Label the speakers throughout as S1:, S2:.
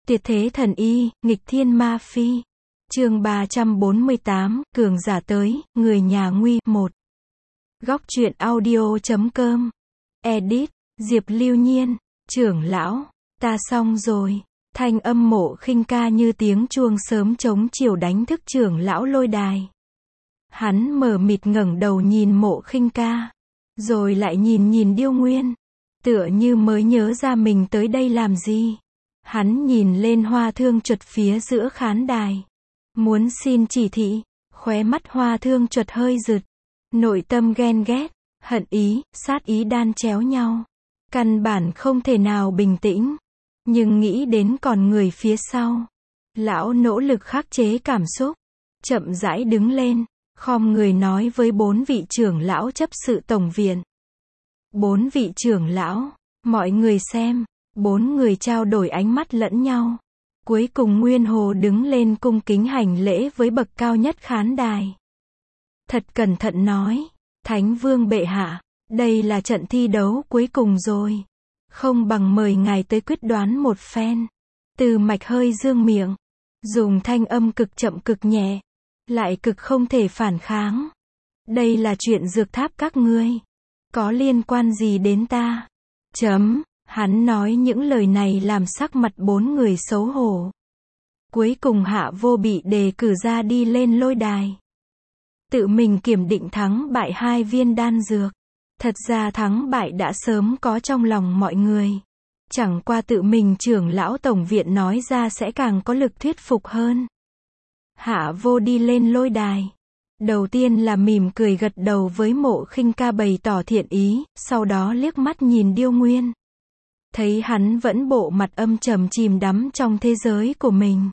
S1: Tuyệt thế thần y, nghịch thiên ma phi. Chương 348, cường giả tới, người nhà nguy. 1. Góc truyện audio.com. Edit, Diệp Lưu Nhiên. Trưởng lão, ta xong rồi. Thanh âm Mộ Khinh Ca như tiếng chuông sớm trống chiều đánh thức trưởng lão Lôi Đài. Hắn mờ mịt ngẩng đầu nhìn Mộ Khinh Ca, rồi lại nhìn Điêu Nguyên, tựa như mới nhớ ra mình tới đây làm gì. Hắn nhìn lên Hoa Thương Chuật phía giữa khán đài, muốn xin chỉ thị. Khóe mắt Hoa Thương Chuật hơi rực, nội tâm ghen ghét, hận ý, sát ý đan chéo nhau, căn bản không thể nào bình tĩnh. Nhưng nghĩ đến còn người phía sau, lão nỗ lực khắc chế cảm xúc, chậm rãi đứng lên, khom người nói với 4 vị trưởng lão chấp sự tổng viện. 4 vị trưởng lão, mọi người xem. 4 người trao đổi ánh mắt lẫn nhau. Cuối cùng Nguyên Hồ đứng lên cung kính hành lễ với bậc cao nhất khán đài. Thật cẩn thận nói, Thánh Vương bệ hạ, đây là trận thi đấu cuối cùng rồi. Không bằng mời ngài tới quyết đoán một phen. Từ Mạch hơi dương miệng, dùng thanh âm cực chậm cực nhẹ, lại cực không thể phản kháng. Đây là chuyện dược tháp các ngươi, có liên quan gì đến ta? Hắn nói những lời này làm sắc mặt 4 người xấu hổ. Cuối cùng Hạ Vô bị đề cử ra đi lên lôi đài, tự mình kiểm định thắng bại 2 viên đan dược. Thật ra thắng bại đã sớm có trong lòng mọi người, chẳng qua tự mình trưởng lão tổng viện nói ra sẽ càng có lực thuyết phục hơn. Hạ Vô đi lên lôi đài, đầu tiên là mỉm cười gật đầu với Mộ Khinh Ca bày tỏ thiện ý, sau đó liếc mắt nhìn Điêu Nguyên. Thấy hắn vẫn bộ mặt âm trầm chìm đắm trong thế giới của mình,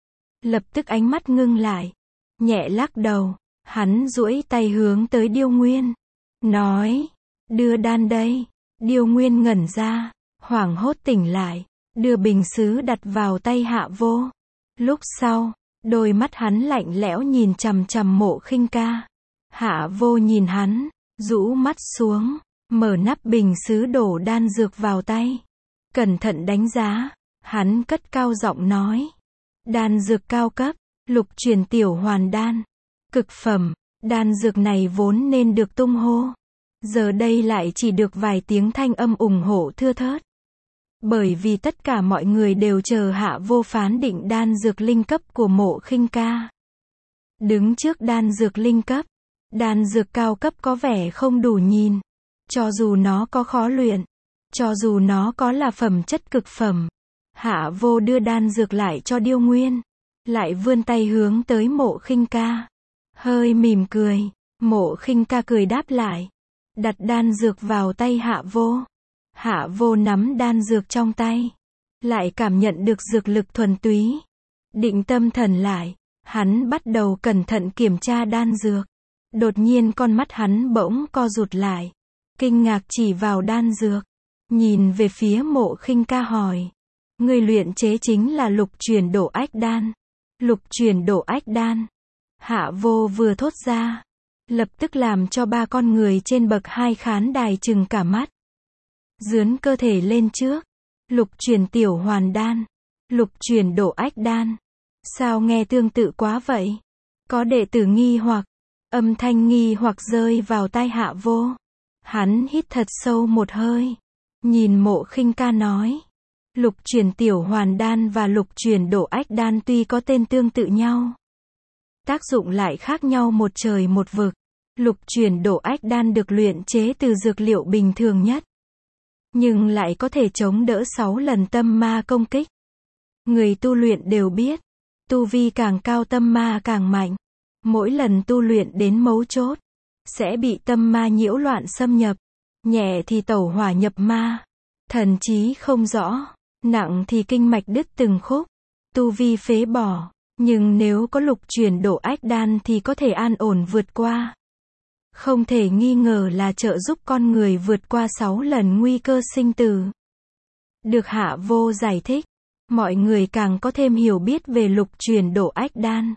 S1: lập tức ánh mắt ngưng lại, nhẹ lắc đầu. Hắn duỗi tay hướng tới Điêu Nguyên, nói, đưa đan đây. Điêu Nguyên ngẩn ra, hoảng hốt tỉnh lại, đưa bình sứ đặt vào tay Hạ Vô. Lúc sau, đôi mắt hắn lạnh lẽo nhìn chằm chằm Mộ Khinh Ca. Hạ Vô nhìn hắn, rũ mắt xuống, mở nắp bình sứ đổ đan dược vào tay, cẩn thận đánh giá. Hắn cất cao giọng nói, đan dược cao cấp, lục truyền tiểu hoàn đan, cực phẩm. Đan dược này vốn nên được tung hô, giờ đây lại chỉ được vài tiếng thanh âm ủng hộ thưa thớt. Bởi vì tất cả mọi người đều chờ Hạ Vô phán định đan dược linh cấp của Mộ Khinh Ca. Đứng trước đan dược linh cấp, đan dược cao cấp có vẻ không đủ nhìn. Cho dù nó có khó luyện, cho dù nó có là phẩm chất cực phẩm. Hạ Vô đưa đan dược lại cho Điêu Nguyên, lại vươn tay hướng tới Mộ Khinh Ca, hơi mỉm cười. Mộ Khinh Ca cười đáp lại, đặt đan dược vào tay Hạ Vô. Hạ Vô nắm đan dược trong tay, lại cảm nhận được dược lực thuần túy. Định tâm thần lại, hắn bắt đầu cẩn thận kiểm tra đan dược. Đột nhiên con mắt hắn bỗng co rụt lại, kinh ngạc chỉ vào đan dược, nhìn về phía Mộ Khinh Ca hỏi, người luyện chế chính là lục chuyển độ ách đan? Lục chuyển độ ách đan? Hạ Vô vừa thốt ra, lập tức làm cho 3 con người trên bậc 2 khán đài trừng cả mắt. Dướn cơ thể lên trước, lục chuyển tiểu hoàn đan, lục chuyển độ ách đan, sao nghe tương tự quá vậy? Có đệ tử nghi hoặc, âm thanh nghi hoặc rơi vào tai Hạ Vô. Hắn hít thật sâu một hơi, nhìn Mộ Khinh Ca nói, lục chuyển tiểu hoàn đan và lục chuyển độ ách đan tuy có tên tương tự nhau, tác dụng lại khác nhau một trời một vực. Lục chuyển độ ách đan được luyện chế từ dược liệu bình thường nhất, nhưng lại có thể chống đỡ 6 lần tâm ma công kích. Người tu luyện đều biết, tu vi càng cao tâm ma càng mạnh. Mỗi lần tu luyện đến mấu chốt, sẽ bị tâm ma nhiễu loạn xâm nhập. Nhẹ thì tẩu hỏa nhập ma, thần trí không rõ, nặng thì kinh mạch đứt từng khúc, tu vi phế bỏ. Nhưng nếu có lục chuyển độ ách đan thì có thể an ổn vượt qua. Không thể nghi ngờ là trợ giúp con người vượt qua 6 lần nguy cơ sinh tử. Được Hạ Vô giải thích, mọi người càng có thêm hiểu biết về lục chuyển độ ách đan.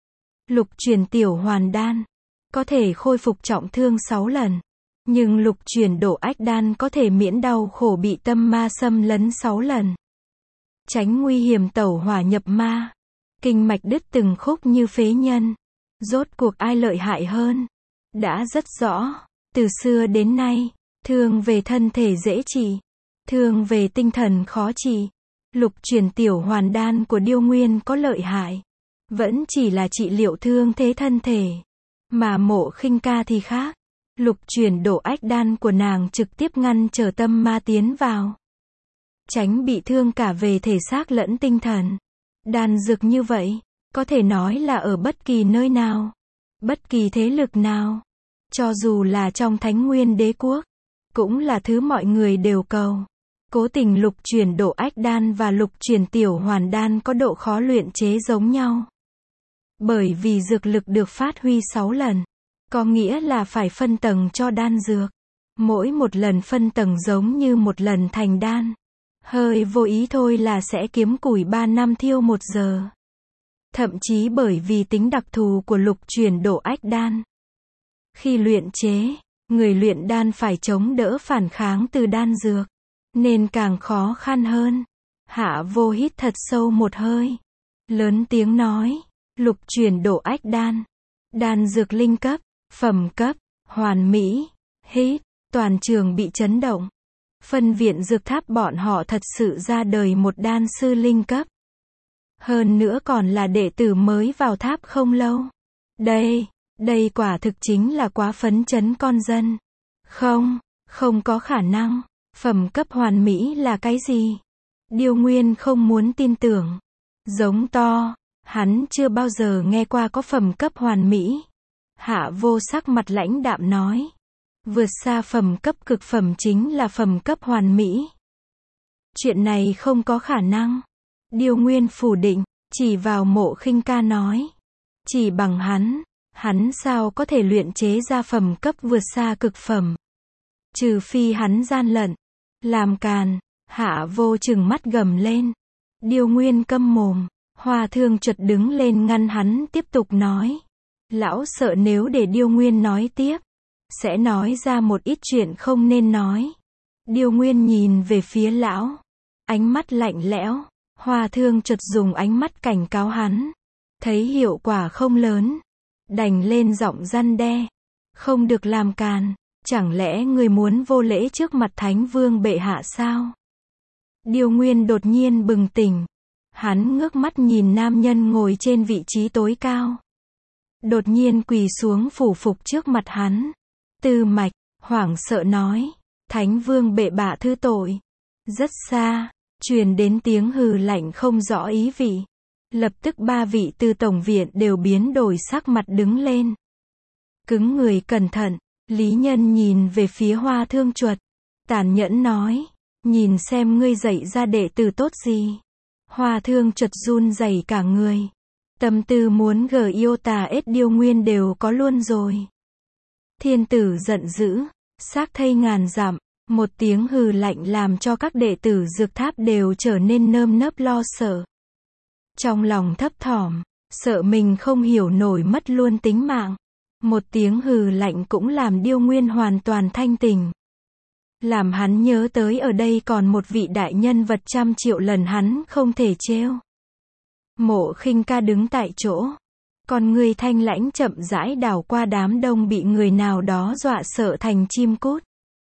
S1: Lục chuyển tiểu hoàn đan có thể khôi phục trọng thương 6 lần, nhưng lục chuyển độ ách đan có thể miễn đau khổ bị tâm ma xâm lấn 6 lần. tránh nguy hiểm tẩu hỏa nhập ma. Kinh mạch đứt từng khúc như phế nhân. Rốt cuộc ai lợi hại hơn? Đã rất rõ. Từ xưa đến nay, thương về thân thể dễ trị, thương về tinh thần khó trị. Lục chuyển tiểu hoàn đan của Điêu Nguyên có lợi hại, vẫn chỉ là trị liệu thương thế thân thể. Mà Mộ Khinh Ca thì khác. Lục chuyển độ ách đan của nàng trực tiếp ngăn trở tâm ma tiến vào, tránh bị thương cả về thể xác lẫn tinh thần. Đan dược như vậy, có thể nói là ở bất kỳ nơi nào, bất kỳ thế lực nào, cho dù là trong Thánh Nguyên Đế quốc, cũng là thứ mọi người đều cầu. Cố tình lục chuyển độ ách đan và lục chuyển tiểu hoàn đan có độ khó luyện chế giống nhau. Bởi vì dược lực được phát huy 6 lần, có nghĩa là phải phân tầng cho đan dược. Mỗi một lần phân tầng giống như một lần thành đan. Hơi vô ý thôi là sẽ kiếm củi 3 năm thiêu 1 giờ. Thậm chí bởi vì tính đặc thù của lục chuyển độ ách đan. Khi luyện chế, người luyện đan phải chống đỡ phản kháng từ đan dược, nên càng khó khăn hơn. Hạ Vô hít thật sâu một hơi, lớn tiếng nói, lục chuyển độ ách đan, đan dược linh cấp, phẩm cấp, hoàn mỹ. Hít, toàn trường bị chấn động. Phân viện dược tháp bọn họ thật sự ra đời một đan sư linh cấp. Hơn nữa còn là đệ tử mới vào tháp không lâu. Đây quả thực chính là quá phấn chấn con dân. Không có khả năng. Phẩm cấp hoàn mỹ là cái gì? Điêu Nguyên không muốn tin tưởng. Giống to, hắn chưa bao giờ nghe qua có phẩm cấp hoàn mỹ. Hạ Vô sắc mặt lãnh đạm nói. Vượt xa phẩm cấp cực phẩm chính là phẩm cấp hoàn mỹ. Chuyện này không có khả năng. Điêu Nguyên phủ định, chỉ vào Mộ Khinh Ca nói. Chỉ bằng hắn sao có thể luyện chế ra phẩm cấp vượt xa cực phẩm? Trừ phi hắn gian lận, làm càn. Hạ Vô trừng mắt gầm lên. Điêu Nguyên câm mồm. Hoa Thương chợt đứng lên ngăn hắn tiếp tục nói. Lão sợ nếu để Điêu Nguyên nói tiếp, sẽ nói ra một ít chuyện không nên nói. Điêu Nguyên nhìn về phía lão, ánh mắt lạnh lẽo. Hoa Thương chợt dùng ánh mắt cảnh cáo hắn, thấy hiệu quả không lớn, đành lên giọng răn đe. Không được làm càn, chẳng lẽ người muốn vô lễ trước mặt Thánh Vương bệ hạ sao? Điêu Nguyên đột nhiên bừng tỉnh, hắn ngước mắt nhìn nam nhân ngồi trên vị trí tối cao, đột nhiên quỳ xuống phủ phục trước mặt hắn. Tư Mạch hoảng sợ nói, Thánh Vương bệ bạ thứ tội. Rất xa truyền đến tiếng hừ lạnh không rõ ý vị. Lập tức 3 vị từ tổng viện đều biến đổi sắc mặt đứng lên. Cứng người cẩn thận. Lý Nhân nhìn về phía Hoa Thương Chuột, tàn nhẫn nói, nhìn xem ngươi dạy ra đệ tử tốt gì. Hoa Thương Chuột run rẩy cả người, tâm tư muốn yêu tà ết Điêu Nguyên đều có luôn rồi. Thiên tử giận dữ, xác thây ngàn dặm. Một tiếng hừ lạnh làm cho các đệ tử dược tháp đều trở nên nơm nớp lo sợ. Trong lòng thấp thỏm, sợ mình không hiểu nổi mất luôn tính mạng. Một tiếng hừ lạnh cũng làm Điêu Nguyên hoàn toàn thanh tỉnh. Làm hắn nhớ tới ở đây còn một vị đại nhân vật 100 triệu lần hắn không thể trêu. Mộ Khinh Ca đứng tại chỗ, con người thanh lãnh chậm rãi đảo qua đám đông bị người nào đó dọa sợ thành chim cút.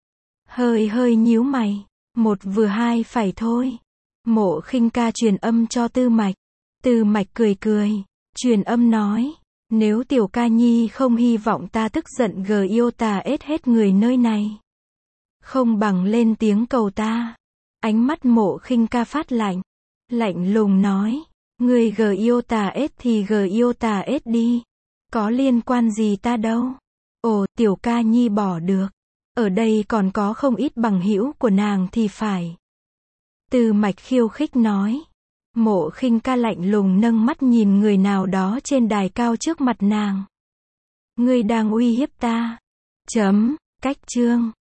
S1: Hơi nhíu mày, một vừa hai phải thôi. Mộ Khinh Ca truyền âm cho Tư Mạch. Tư Mạch cười, truyền âm nói, nếu tiểu ca nhi không hy vọng ta tức giận yêu tà ết hết người nơi này, không bằng lên tiếng cầu ta. Ánh mắt Mộ Khinh Ca phát lạnh, lạnh lùng nói, người yêu tà ết thì yêu tà ết đi, có liên quan gì ta đâu. Ồ, tiểu ca nhi bỏ được. Ở đây còn có không ít bằng hữu của nàng thì phải. Tư Mạch khiêu khích nói. Mộ Khinh Ca lạnh lùng nâng mắt nhìn người nào đó trên đài cao trước mặt nàng. Ngươi đang uy hiếp ta. Cách chương.